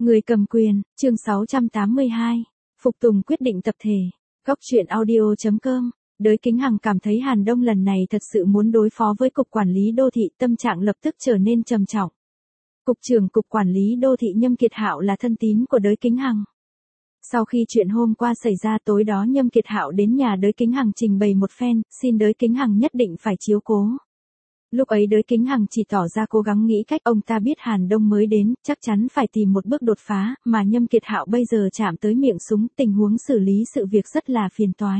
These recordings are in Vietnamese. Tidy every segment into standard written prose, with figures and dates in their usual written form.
Người cầm quyền, chương 682. Phục tùng quyết định tập thể. Góc truyện audio.com. Đới Kính Hằng cảm thấy Hàn Đông lần này thật sự muốn đối phó với Cục Quản lý Đô thị, tâm trạng lập tức trở nên trầm trọng. Cục trưởng Cục Quản lý Đô thị Nhâm Kiệt Hạo là thân tín của Đới Kính Hằng. Sau khi chuyện hôm qua xảy ra tối đó Nhâm Kiệt Hạo đến nhà Đới Kính Hằng trình bày một phen, xin Đới Kính Hằng nhất định phải chiếu cố. Lúc ấy Đới Kính Hằng chỉ tỏ ra cố gắng nghĩ cách, ông ta biết Hàn Đông mới đến, chắc chắn phải tìm một bước đột phá, mà Nhâm Kiệt Hạo bây giờ chạm tới miệng súng, tình huống xử lý sự việc rất là phiền toái.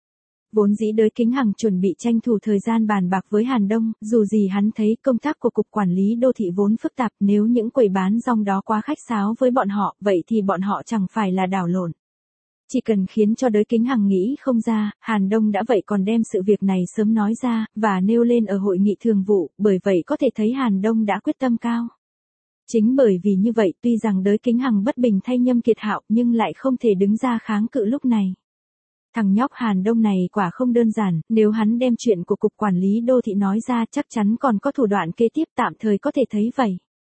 Vốn dĩ Đới Kính Hằng chuẩn bị tranh thủ thời gian bàn bạc với Hàn Đông, dù gì hắn thấy công tác của Cục Quản lý Đô thị vốn phức tạp, nếu những quầy bán rong đó quá khách sáo với bọn họ, vậy thì bọn họ chẳng phải là đảo lộn. Chỉ cần khiến cho Đới Kính Hằng nghĩ không ra, Hàn Đông đã vậy còn đem sự việc này sớm nói ra, và nêu lên ở hội nghị thường vụ, bởi vậy có thể thấy Hàn Đông đã quyết tâm cao. Chính bởi vì như vậy, tuy rằng Đới Kính Hằng bất bình thay Nhâm Kiệt Hạo, nhưng lại không thể đứng ra kháng cự lúc này. Thằng nhóc Hàn Đông này quả không đơn giản, nếu hắn đem chuyện của Cục Quản lý Đô thị nói ra chắc chắn còn có thủ đoạn kế tiếp, tạm thời có thể thấy vậy.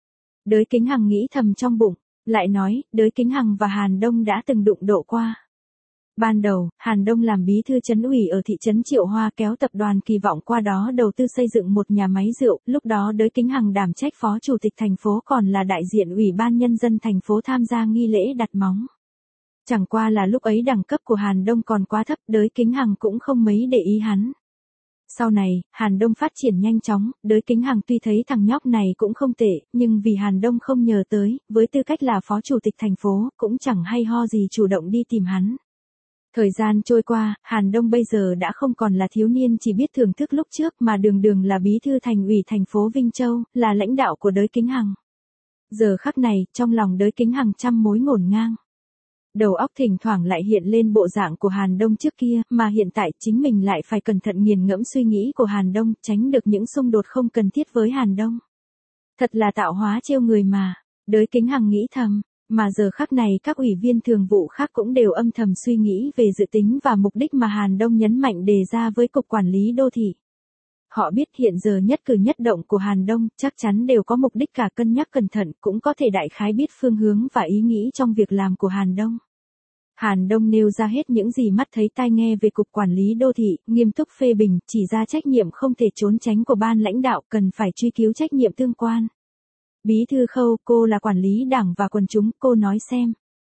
Đới Kính Hằng nghĩ thầm trong bụng, lại nói, Đới Kính Hằng và Hàn Đông đã từng đụng độ qua. Ban đầu, Hàn Đông làm bí thư trấn ủy ở thị trấn Triệu Hoa, kéo tập đoàn kỳ vọng qua đó đầu tư xây dựng một nhà máy rượu, lúc đó Đới Kính Hằng đảm trách phó chủ tịch thành phố, còn là đại diện ủy ban nhân dân thành phố tham gia nghi lễ đặt móng. Chẳng qua là lúc ấy đẳng cấp của Hàn Đông còn quá thấp, Đới Kính Hằng cũng không mấy để ý hắn. Sau này, Hàn Đông phát triển nhanh chóng, Đới Kính Hằng tuy thấy thằng nhóc này cũng không tệ, nhưng vì Hàn Đông không nhờ tới, với tư cách là phó chủ tịch thành phố, cũng chẳng hay ho gì chủ động đi tìm hắn. Thời gian trôi qua, Hàn Đông bây giờ đã không còn là thiếu niên chỉ biết thưởng thức lúc trước, mà đường đường là bí thư thành ủy thành phố Vinh Châu, là lãnh đạo của Đới Kính Hằng. Giờ khắc này, trong lòng Đới Kính Hằng trăm mối ngổn ngang. Đầu óc thỉnh thoảng lại hiện lên bộ dạng của Hàn Đông trước kia, mà hiện tại chính mình lại phải cẩn thận nghiền ngẫm suy nghĩ của Hàn Đông, tránh được những xung đột không cần thiết với Hàn Đông. Thật là tạo hóa trêu người mà, Đới Kính Hằng nghĩ thầm, mà giờ khắc này các ủy viên thường vụ khác cũng đều âm thầm suy nghĩ về dự tính và mục đích mà Hàn Đông nhấn mạnh đề ra với Cục Quản lý Đô thị. Họ biết hiện giờ nhất cử nhất động của Hàn Đông chắc chắn đều có mục đích, cả cân nhắc cẩn thận, cũng có thể đại khái biết phương hướng và ý nghĩ trong việc làm của Hàn Đông. Hàn Đông nêu ra hết những gì mắt thấy tai nghe về Cục Quản lý Đô thị, nghiêm túc phê bình, chỉ ra trách nhiệm không thể trốn tránh của ban lãnh đạo, cần phải truy cứu trách nhiệm tương quan. Bí thư Khâu, cô là quản lý đảng và quần chúng, cô nói xem.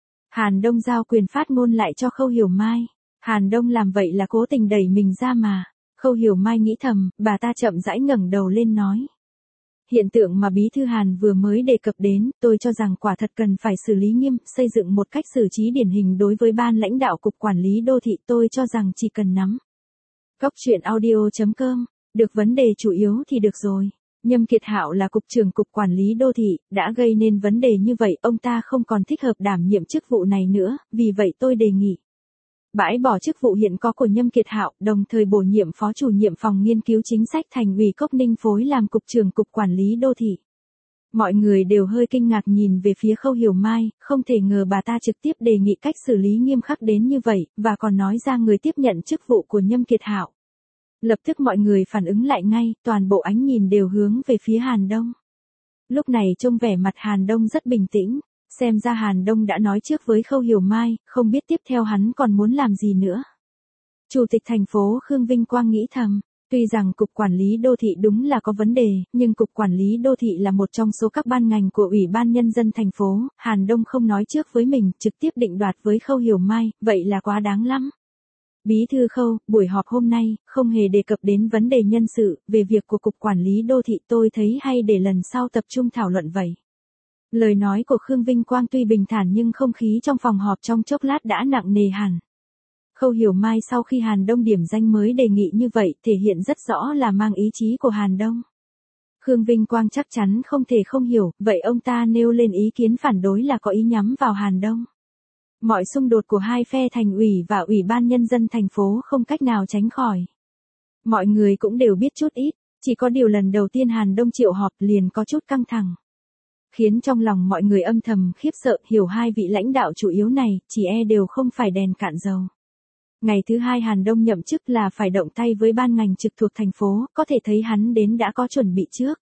Hàn Đông giao quyền phát ngôn lại cho Khâu Hiểu Mai. Hàn Đông làm vậy là cố tình đẩy mình ra mà. Khâu Hiểu Mai nghĩ thầm, bà ta chậm rãi ngẩng đầu lên nói. Hiện tượng mà bí thư Hàn vừa mới đề cập đến, tôi cho rằng quả thật cần phải xử lý nghiêm, xây dựng một cách xử trí điển hình đối với ban lãnh đạo Cục Quản lý Đô thị, tôi cho rằng chỉ cần nắm. Góc truyện audio.com, được vấn đề chủ yếu thì được rồi. Nhâm Kiệt Hạo là cục trưởng Cục Quản lý Đô thị, đã gây nên vấn đề như vậy, ông ta không còn thích hợp đảm nhiệm chức vụ này nữa, vì vậy tôi đề nghị bãi bỏ chức vụ hiện có của Nhâm Kiệt Hạo, đồng thời bổ nhiệm phó chủ nhiệm phòng nghiên cứu chính sách thành ủy Cốc Ninh Phối làm cục trưởng Cục Quản lý Đô thị. Mọi người đều hơi kinh ngạc nhìn về phía Khâu Hiểu Mai, không thể ngờ bà ta trực tiếp đề nghị cách xử lý nghiêm khắc đến như vậy, và còn nói ra người tiếp nhận chức vụ của Nhâm Kiệt Hạo. Lập tức mọi người phản ứng lại ngay, toàn bộ ánh nhìn đều hướng về phía Hàn Đông. Lúc này trông vẻ mặt Hàn Đông rất bình tĩnh, xem ra Hàn Đông đã nói trước với Khâu Hiểu Mai, không biết tiếp theo hắn còn muốn làm gì nữa. Chủ tịch thành phố Khương Vinh Quang nghĩ thầm, tuy rằng Cục Quản lý Đô thị đúng là có vấn đề, nhưng Cục Quản lý Đô thị là một trong số các ban ngành của Ủy ban Nhân dân thành phố, Hàn Đông không nói trước với mình, trực tiếp định đoạt với Khâu Hiểu Mai, vậy là quá đáng lắm. Bí thư Khâu, buổi họp hôm nay, không hề đề cập đến vấn đề nhân sự, về việc của Cục Quản lý Đô thị, tôi thấy hay để lần sau tập trung thảo luận vậy. Lời nói của Khương Vinh Quang tuy bình thản nhưng không khí trong phòng họp trong chốc lát đã nặng nề hẳn. Khâu Hiểu Mai sau khi Hàn Đông điểm danh mới đề nghị như vậy, thể hiện rất rõ là mang ý chí của Hàn Đông. Khương Vinh Quang chắc chắn không thể không hiểu, vậy ông ta nêu lên ý kiến phản đối là có ý nhắm vào Hàn Đông. Mọi xung đột của hai phe thành ủy và Ủy ban Nhân dân thành phố không cách nào tránh khỏi. Mọi người cũng đều biết chút ít, chỉ có điều lần đầu tiên Hàn Đông triệu họp liền có chút căng thẳng. Khiến trong lòng mọi người âm thầm khiếp sợ, hiểu hai vị lãnh đạo chủ yếu này, chỉ đều không phải đèn cạn dầu. Ngày thứ hai Hàn Đông nhậm chức là phải động tay với ban ngành trực thuộc thành phố, có thể thấy hắn đến đã có chuẩn bị trước.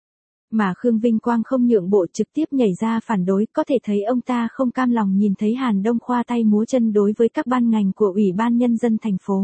Mà Khương Vinh Quang không nhượng bộ trực tiếp nhảy ra phản đối, có thể thấy ông ta không cam lòng nhìn thấy Hàn Đông khoa tay múa chân đối với các ban ngành của Ủy ban Nhân dân thành phố.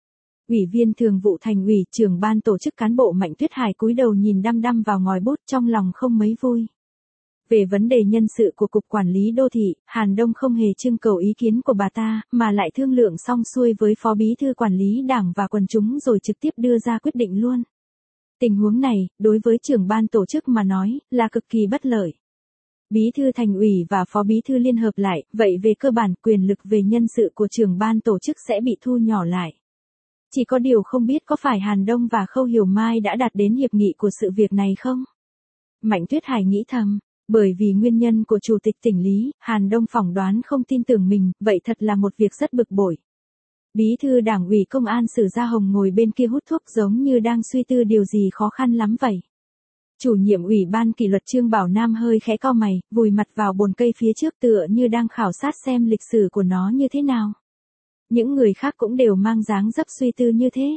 Ủy viên thường vụ thành ủy, trưởng ban tổ chức cán bộ Mạnh Tuyết Hải cúi đầu nhìn đăm đăm vào ngòi bút, trong lòng không mấy vui. Về vấn đề nhân sự của Cục Quản lý Đô thị, Hàn Đông không hề trưng cầu ý kiến của bà ta, mà lại thương lượng xong xuôi với Phó Bí thư Quản lý Đảng và quần chúng rồi trực tiếp đưa ra quyết định luôn. Tình huống này, đối với trưởng ban tổ chức mà nói, là cực kỳ bất lợi. Bí thư thành ủy và phó bí thư liên hợp lại, vậy về cơ bản quyền lực về nhân sự của trưởng ban tổ chức sẽ bị thu nhỏ lại. Chỉ có điều không biết có phải Hàn Đông và Khâu Hiểu Mai đã đạt đến hiệp nghị của sự việc này không? Mạnh Tuyết Hải nghĩ thầm, bởi vì nguyên nhân của Chủ tịch tỉnh Lý, Hàn Đông phỏng đoán không tin tưởng mình, vậy thật là một việc rất bực bội. Bí thư Đảng ủy Công an Sử Gia Hồng ngồi bên kia hút thuốc giống như đang suy tư điều gì khó khăn lắm vậy. Chủ nhiệm Ủy ban kỷ luật Trương Bảo Nam hơi khẽ cau mày, vùi mặt vào bồn cây phía trước tựa như đang khảo sát xem lịch sử của nó như thế nào. Những người khác cũng đều mang dáng dấp suy tư như thế.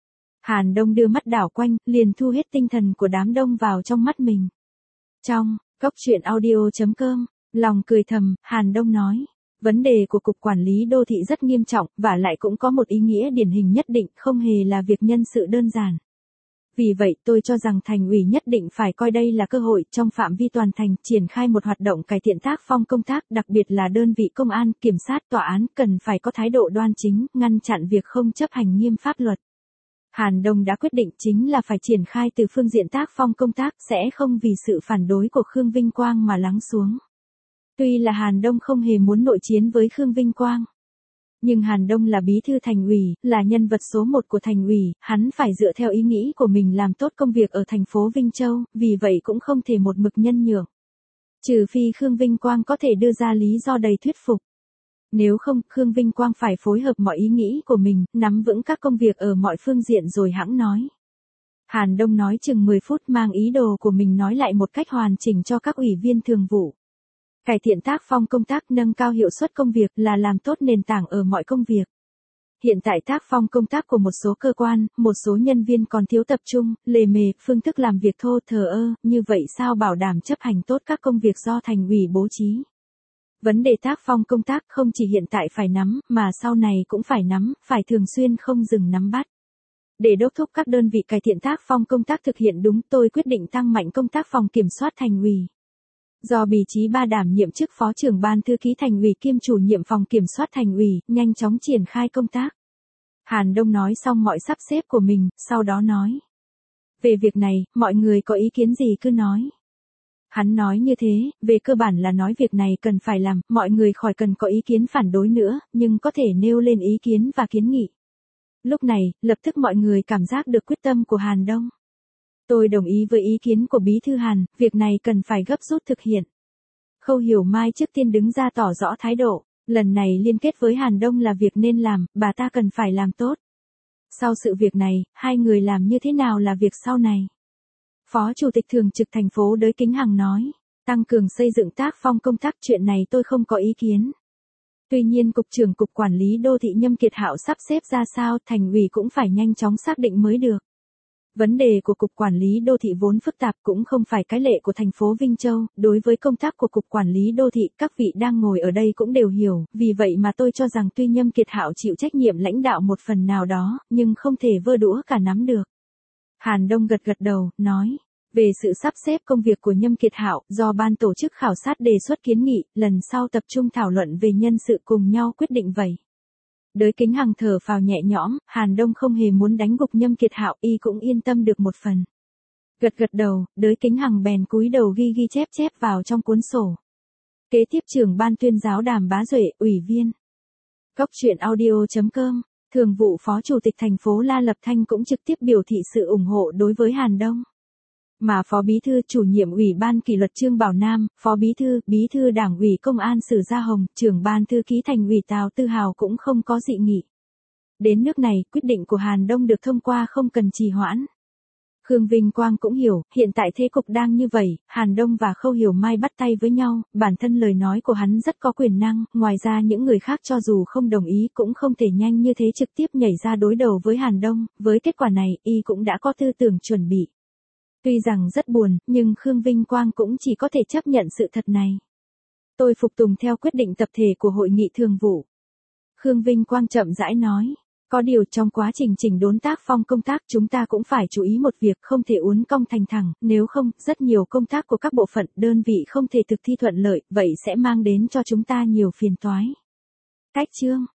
Hàn Đông đưa mắt đảo quanh, liền thu hết tinh thần của đám đông vào trong mắt mình. Trong góc truyện audio.com, lòng cười thầm, Hàn Đông nói. Vấn đề của Cục Quản lý Đô thị rất nghiêm trọng, và lại cũng có một ý nghĩa điển hình nhất định, không hề là việc nhân sự đơn giản. Vì vậy tôi cho rằng thành ủy nhất định phải coi đây là cơ hội trong phạm vi toàn thành triển khai một hoạt động cải thiện tác phong công tác, đặc biệt là đơn vị công an, kiểm sát, tòa án cần phải có thái độ đoan chính, ngăn chặn việc không chấp hành nghiêm pháp luật. Hàn Đông đã quyết định chính là phải triển khai từ phương diện tác phong công tác, sẽ không vì sự phản đối của Khương Vinh Quang mà lắng xuống. Tuy là Hàn Đông không hề muốn nội chiến với Khương Vinh Quang. Nhưng Hàn Đông là bí thư thành ủy, là nhân vật số 1 của thành ủy, hắn phải dựa theo ý nghĩ của mình làm tốt công việc ở thành phố Vinh Châu, vì vậy cũng không thể một mực nhân nhượng. Trừ phi Khương Vinh Quang có thể đưa ra lý do đầy thuyết phục. Nếu không, Khương Vinh Quang phải phối hợp mọi ý nghĩ của mình, nắm vững các công việc ở mọi phương diện rồi hẵng nói. Hàn Đông nói chừng 10 phút mang ý đồ của mình nói lại một cách hoàn chỉnh cho các ủy viên thường vụ. Cải thiện tác phong công tác, nâng cao hiệu suất công việc là làm tốt nền tảng ở mọi công việc. Hiện tại tác phong công tác của một số cơ quan, một số nhân viên còn thiếu tập trung, lề mề, phương thức làm việc thô thờ ơ, như vậy sao bảo đảm chấp hành tốt các công việc do thành ủy bố trí. Vấn đề tác phong công tác không chỉ hiện tại phải nắm, mà sau này cũng phải nắm, phải thường xuyên không dừng nắm bắt. Để đốc thúc các đơn vị cải thiện tác phong công tác thực hiện đúng, tôi quyết định tăng mạnh công tác phòng kiểm soát thành ủy. Do Bì Chí Ba đảm nhiệm chức phó trưởng ban thư ký thành ủy kiêm chủ nhiệm phòng kiểm soát thành ủy, nhanh chóng triển khai công tác. Hàn Đông nói xong mọi sắp xếp của mình, sau đó nói. Về việc này, mọi người có ý kiến gì cứ nói. Hắn nói như thế, về cơ bản là nói việc này cần phải làm, mọi người khỏi cần có ý kiến phản đối nữa, nhưng có thể nêu lên ý kiến và kiến nghị. Lúc này, lập tức mọi người cảm giác được quyết tâm của Hàn Đông. Tôi đồng ý với ý kiến của Bí thư Hàn, việc này cần phải gấp rút thực hiện. Khâu Hiểu Mai trước tiên đứng ra tỏ rõ thái độ, lần này liên kết với Hàn Đông là việc nên làm, bà ta cần phải làm tốt. Sau sự việc này, hai người làm như thế nào là việc sau này. Phó Chủ tịch Thường trực thành phố Đới Kính Hằng nói, tăng cường xây dựng tác phong công tác, chuyện này tôi không có ý kiến. Tuy nhiên Cục trưởng Cục Quản lý Đô thị Nhâm Kiệt Hạo sắp xếp ra sao, thành ủy cũng phải nhanh chóng xác định mới được. Vấn đề của Cục Quản lý Đô thị vốn phức tạp cũng không phải cái lệ của thành phố Vinh Châu, đối với công tác của Cục Quản lý Đô thị các vị đang ngồi ở đây cũng đều hiểu, vì vậy mà tôi cho rằng tuy Nhâm Kiệt Hạo chịu trách nhiệm lãnh đạo một phần nào đó, nhưng không thể vơ đũa cả nắm được. Hàn Đông gật gật đầu, nói, về sự sắp xếp công việc của Nhâm Kiệt Hạo, do ban tổ chức khảo sát đề xuất kiến nghị, lần sau tập trung thảo luận về nhân sự cùng nhau quyết định vậy. Đới Kính Hằng thở phào nhẹ nhõm, Hàn Đông không hề muốn đánh gục Nhâm Kiệt Hạo, y cũng yên tâm được một phần. Gật gật đầu, Đới Kính Hằng bèn cúi đầu ghi chép vào trong cuốn sổ. Kế tiếp trưởng ban tuyên giáo Đàm Bá Duệ, ủy viên. Góc truyện audio.com, thường vụ phó chủ tịch thành phố La Lập Thanh cũng trực tiếp biểu thị sự ủng hộ đối với Hàn Đông. Mà phó bí thư chủ nhiệm ủy ban kỷ luật Trương Bảo Nam, phó bí thư đảng ủy công an Sử Gia Hồng, trưởng ban thư ký thành ủy Tào Tư Hào cũng không có dị nghị. Đến nước này, quyết định của Hàn Đông được thông qua không cần trì hoãn. Khương Vinh Quang cũng hiểu, hiện tại thế cục đang như vậy, Hàn Đông và Khâu Hiểu Mai bắt tay với nhau, bản thân lời nói của hắn rất có quyền năng, ngoài ra những người khác cho dù không đồng ý cũng không thể nhanh như thế trực tiếp nhảy ra đối đầu với Hàn Đông, với kết quả này, y cũng đã có tư tưởng chuẩn bị. Tuy rằng rất buồn, nhưng Khương Vinh Quang cũng chỉ có thể chấp nhận sự thật này. Tôi phục tùng theo quyết định tập thể của hội nghị thường vụ. Khương Vinh Quang chậm rãi nói. Có điều trong quá trình chỉnh đốn tác phong công tác chúng ta cũng phải chú ý một việc không thể uốn cong thành thẳng, nếu không, rất nhiều công tác của các bộ phận, đơn vị không thể thực thi thuận lợi, vậy sẽ mang đến cho chúng ta nhiều phiền toái. Cách chương